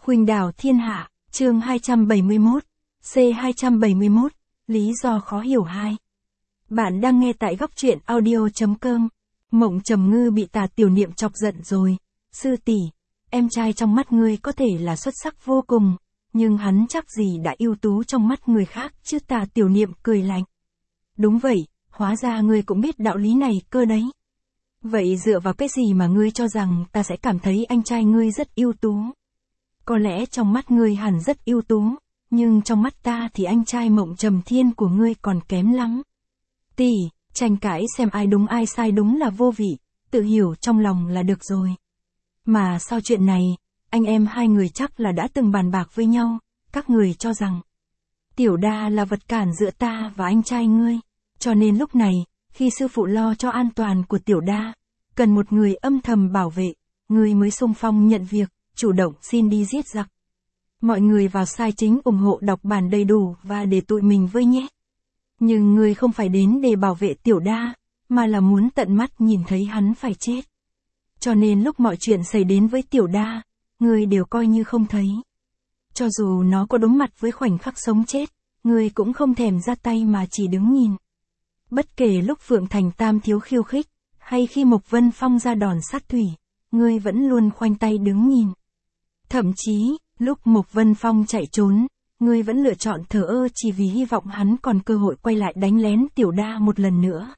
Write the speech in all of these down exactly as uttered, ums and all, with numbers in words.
Khuynh đảo thiên hạ, chương hai trăm bảy mươi mốt, C hai trăm bảy mươi mốt, lý do khó hiểu hai. Bạn đang nghe tại góc truyện audio.com. Mộng Trầm Ngư bị Tà Tiểu Niệm chọc giận rồi. Sư tỷ, em trai trong mắt ngươi có thể là xuất sắc vô cùng, nhưng hắn chắc gì đã ưu tú trong mắt người khác chứ. Tà Tiểu Niệm cười lạnh. Đúng vậy, hóa ra ngươi cũng biết đạo lý này cơ đấy. Vậy dựa vào cái gì mà ngươi cho rằng ta sẽ cảm thấy anh trai ngươi rất ưu tú? Có lẽ trong mắt ngươi hẳn rất ưu tú, nhưng trong mắt ta thì anh trai Mộng Trầm Thiên của ngươi còn kém lắm. Tỷ, tranh cãi xem ai đúng ai sai đúng là vô vị, tự hiểu trong lòng là được rồi. Mà sau chuyện này, anh em hai người chắc là đã từng bàn bạc với nhau, các người cho rằng Tiểu Đa là vật cản giữa ta và anh trai ngươi, cho nên lúc này, khi sư phụ lo cho an toàn của Tiểu Đa, cần một người âm thầm bảo vệ, ngươi mới xung phong nhận việc, chủ động xin đi giết giặc. Mọi người vào sai chính ủng hộ đọc bản đầy đủ và để tụi mình với nhé. Nhưng ngươi không phải đến để bảo vệ Tiểu Đa, mà là muốn tận mắt nhìn thấy hắn phải chết. Cho nên lúc mọi chuyện xảy đến với Tiểu Đa, ngươi đều coi như không thấy. Cho dù nó có đối mặt với khoảnh khắc sống chết, ngươi cũng không thèm ra tay mà chỉ đứng nhìn. Bất kể lúc Phượng Thành Tam thiếu khiêu khích, hay khi Mộc Vân Phong ra đòn sát thủy, ngươi vẫn luôn khoanh tay đứng nhìn. Thậm chí, lúc Mộc Vân Phong chạy trốn, ngươi vẫn lựa chọn thờ ơ chỉ vì hy vọng hắn còn cơ hội quay lại đánh lén Tiểu Đa một lần nữa.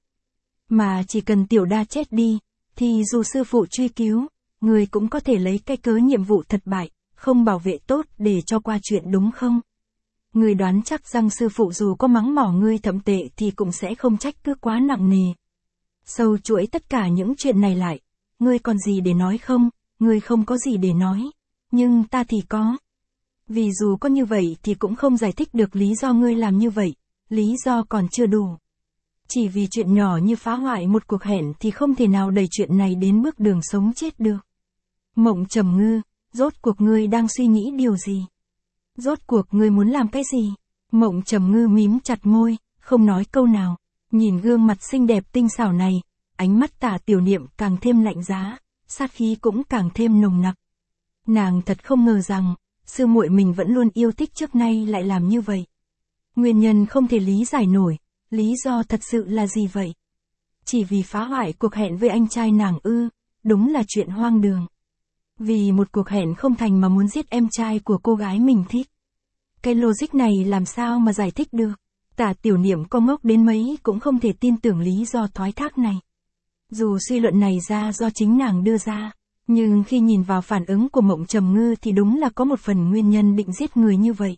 Mà chỉ cần Tiểu Đa chết đi, thì dù sư phụ truy cứu, ngươi cũng có thể lấy cái cớ nhiệm vụ thất bại, không bảo vệ tốt để cho qua chuyện đúng không? Ngươi đoán chắc rằng sư phụ dù có mắng mỏ ngươi thậm tệ thì cũng sẽ không trách cứ quá nặng nề. Sâu chuỗi tất cả những chuyện này lại, ngươi còn gì để nói không? Ngươi không có gì để nói, nhưng ta thì có. Vì dù có như vậy thì cũng không giải thích được lý do ngươi làm như vậy, lý do còn chưa đủ. Chỉ vì chuyện nhỏ như phá hoại một cuộc hẹn thì không thể nào đẩy chuyện này đến bước đường sống chết được. Mộng Trầm Ngư, rốt cuộc ngươi đang suy nghĩ điều gì? Rốt cuộc ngươi muốn làm cái gì? Mộng Trầm Ngư mím chặt môi, không nói câu nào. Nhìn gương mặt xinh đẹp tinh xảo này, ánh mắt Tả Tiểu Niệm càng thêm lạnh giá, sát khí cũng càng thêm nồng nặc. Nàng thật không ngờ rằng, sư muội mình vẫn luôn yêu thích trước nay lại làm như vậy. Nguyên nhân không thể lý giải nổi, lý do thật sự là gì vậy? Chỉ vì phá hoại cuộc hẹn với anh trai nàng ư, đúng là chuyện hoang đường. Vì một cuộc hẹn không thành mà muốn giết em trai của cô gái mình thích. Cái logic này làm sao mà giải thích được? Tả Tiểu Niệm có ngốc đến mấy cũng không thể tin tưởng lý do thoái thác này. Dù suy luận này ra do chính nàng đưa ra, nhưng khi nhìn vào phản ứng của Mộng Trầm Ngư thì đúng là có một phần nguyên nhân định giết người như vậy.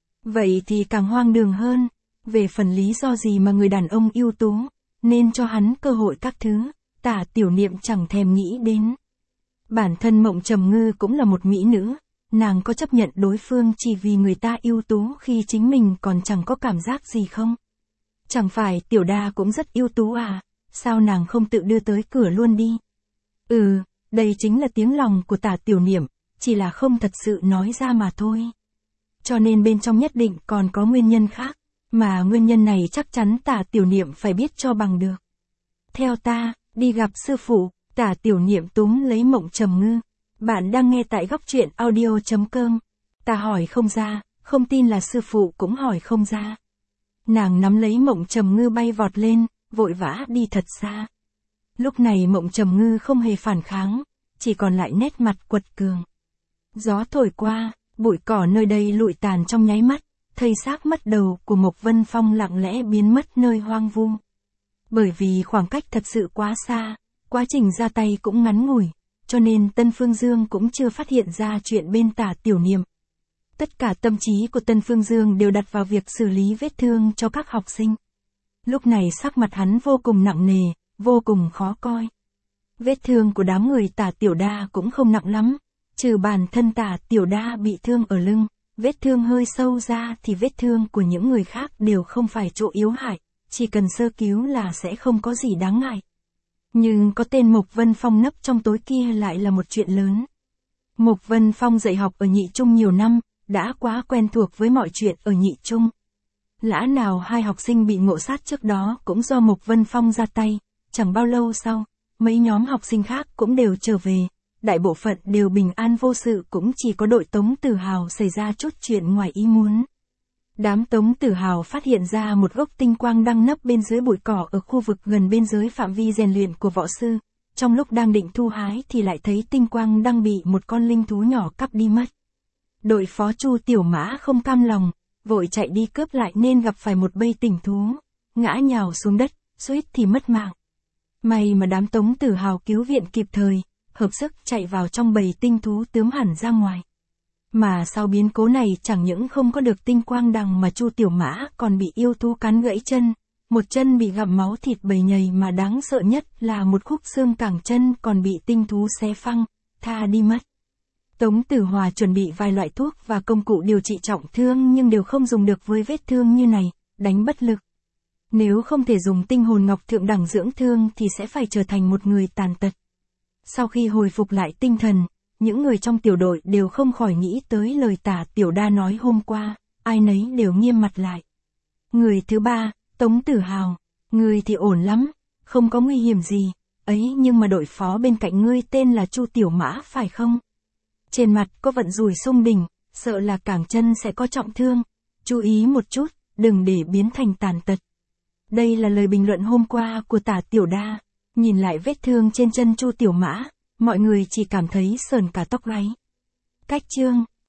Vậy thì càng hoang đường hơn, về phần lý do gì mà người đàn ông ưu tú, nên cho hắn cơ hội các thứ, Tả Tiểu Niệm chẳng thèm nghĩ đến. Bản thân Mộng Trầm Ngư cũng là một mỹ nữ, nàng có chấp nhận đối phương chỉ vì người ta ưu tú khi chính mình còn chẳng có cảm giác gì không? Chẳng phải Tiểu Đa cũng rất ưu tú à, sao nàng không tự đưa tới cửa luôn đi? Ừ, đây chính là tiếng lòng của Tả Tiểu Niệm, chỉ là không thật sự nói ra mà thôi. Cho nên bên trong nhất định còn có nguyên nhân khác, mà nguyên nhân này chắc chắn Tả Tiểu Niệm phải biết cho bằng được. Theo ta, đi gặp sư phụ. Tả Tiểu Niệm túm lấy Mộng Trầm Ngư. Bạn đang nghe tại góc truyện audio.com. Ta hỏi không ra, không tin là sư phụ cũng hỏi không ra. Nàng nắm lấy Mộng Trầm Ngư bay vọt lên, vội vã đi thật xa. Lúc này Mộng Trầm Ngư không hề phản kháng, chỉ còn lại nét mặt quật cường. Gió thổi qua, bụi cỏ nơi đây lụi tàn trong nháy mắt, thây xác mất đầu của Mộc Vân Phong lặng lẽ biến mất nơi hoang vu. Bởi vì khoảng cách thật sự quá xa, quá trình ra tay cũng ngắn ngủi, cho nên Tân Phương Dương cũng chưa phát hiện ra chuyện bên Tả Tiểu Niệm. Tất cả tâm trí của Tân Phương Dương đều đặt vào việc xử lý vết thương cho các học sinh. Lúc này sắc mặt hắn vô cùng nặng nề, vô cùng khó coi. Vết thương của đám người Tả Tiểu Đa cũng không nặng lắm, trừ bản thân Tả Tiểu Đa bị thương ở lưng, vết thương hơi sâu ra thì vết thương của những người khác đều không phải chỗ yếu hại, chỉ cần sơ cứu là sẽ không có gì đáng ngại. Nhưng có tên Mộc Vân Phong nấp trong tối kia lại là một chuyện lớn. Mộc Vân Phong dạy học ở Nhị Trung nhiều năm, đã quá quen thuộc với mọi chuyện ở Nhị Trung. Lã nào hai học sinh bị ngộ sát trước đó cũng do Mộc Vân Phong ra tay, chẳng bao lâu sau, mấy nhóm học sinh khác cũng đều trở về, đại bộ phận đều bình an vô sự, cũng chỉ có đội Tống Tử Hào xảy ra chút chuyện ngoài ý muốn. Đám Tống Tử Hào phát hiện ra một gốc tinh quang đang nấp bên dưới bụi cỏ ở khu vực gần bên dưới phạm vi rèn luyện của võ sư. Trong lúc đang định thu hái thì lại thấy tinh quang đang bị một con linh thú nhỏ cắp đi mất. Đội phó Chu Tiểu Mã không cam lòng, vội chạy đi cướp lại nên gặp phải một bầy tỉnh thú, ngã nhào xuống đất, suýt thì mất mạng. May mà đám Tống Tử Hào cứu viện kịp thời, hợp sức chạy vào trong bầy tinh thú tướm hẳn ra ngoài. Mà sau biến cố này chẳng những không có được tinh quang đằng mà Chu Tiểu Mã còn bị yêu thú cắn gãy chân, một chân bị gặm máu thịt bầy nhầy, mà đáng sợ nhất là một khúc xương cẳng chân còn bị tinh thú xé phăng, tha đi mất. Tống Tử Hòa chuẩn bị vài loại thuốc và công cụ điều trị trọng thương nhưng đều không dùng được với vết thương như này, đánh bất lực. Nếu không thể dùng tinh hồn ngọc thượng đẳng dưỡng thương thì sẽ phải trở thành một người tàn tật. Sau khi hồi phục lại tinh thần, những người trong tiểu đội đều không khỏi nghĩ tới lời Tả Tiểu Đa nói hôm qua, ai nấy đều nghiêm mặt lại. Người thứ ba, Tống Tử Hào, người thì ổn lắm, không có nguy hiểm gì, ấy nhưng mà đội phó bên cạnh ngươi tên là Chu Tiểu Mã phải không? Trên mặt có vận rủi xung đỉnh, sợ là cẳng chân sẽ có trọng thương, chú ý một chút, đừng để biến thành tàn tật. Đây là lời bình luận hôm qua của Tả Tiểu Đa. Nhìn lại vết thương trên chân Chu Tiểu Mã, mọi người chỉ cảm thấy sởn cả tóc gáy. Cách chương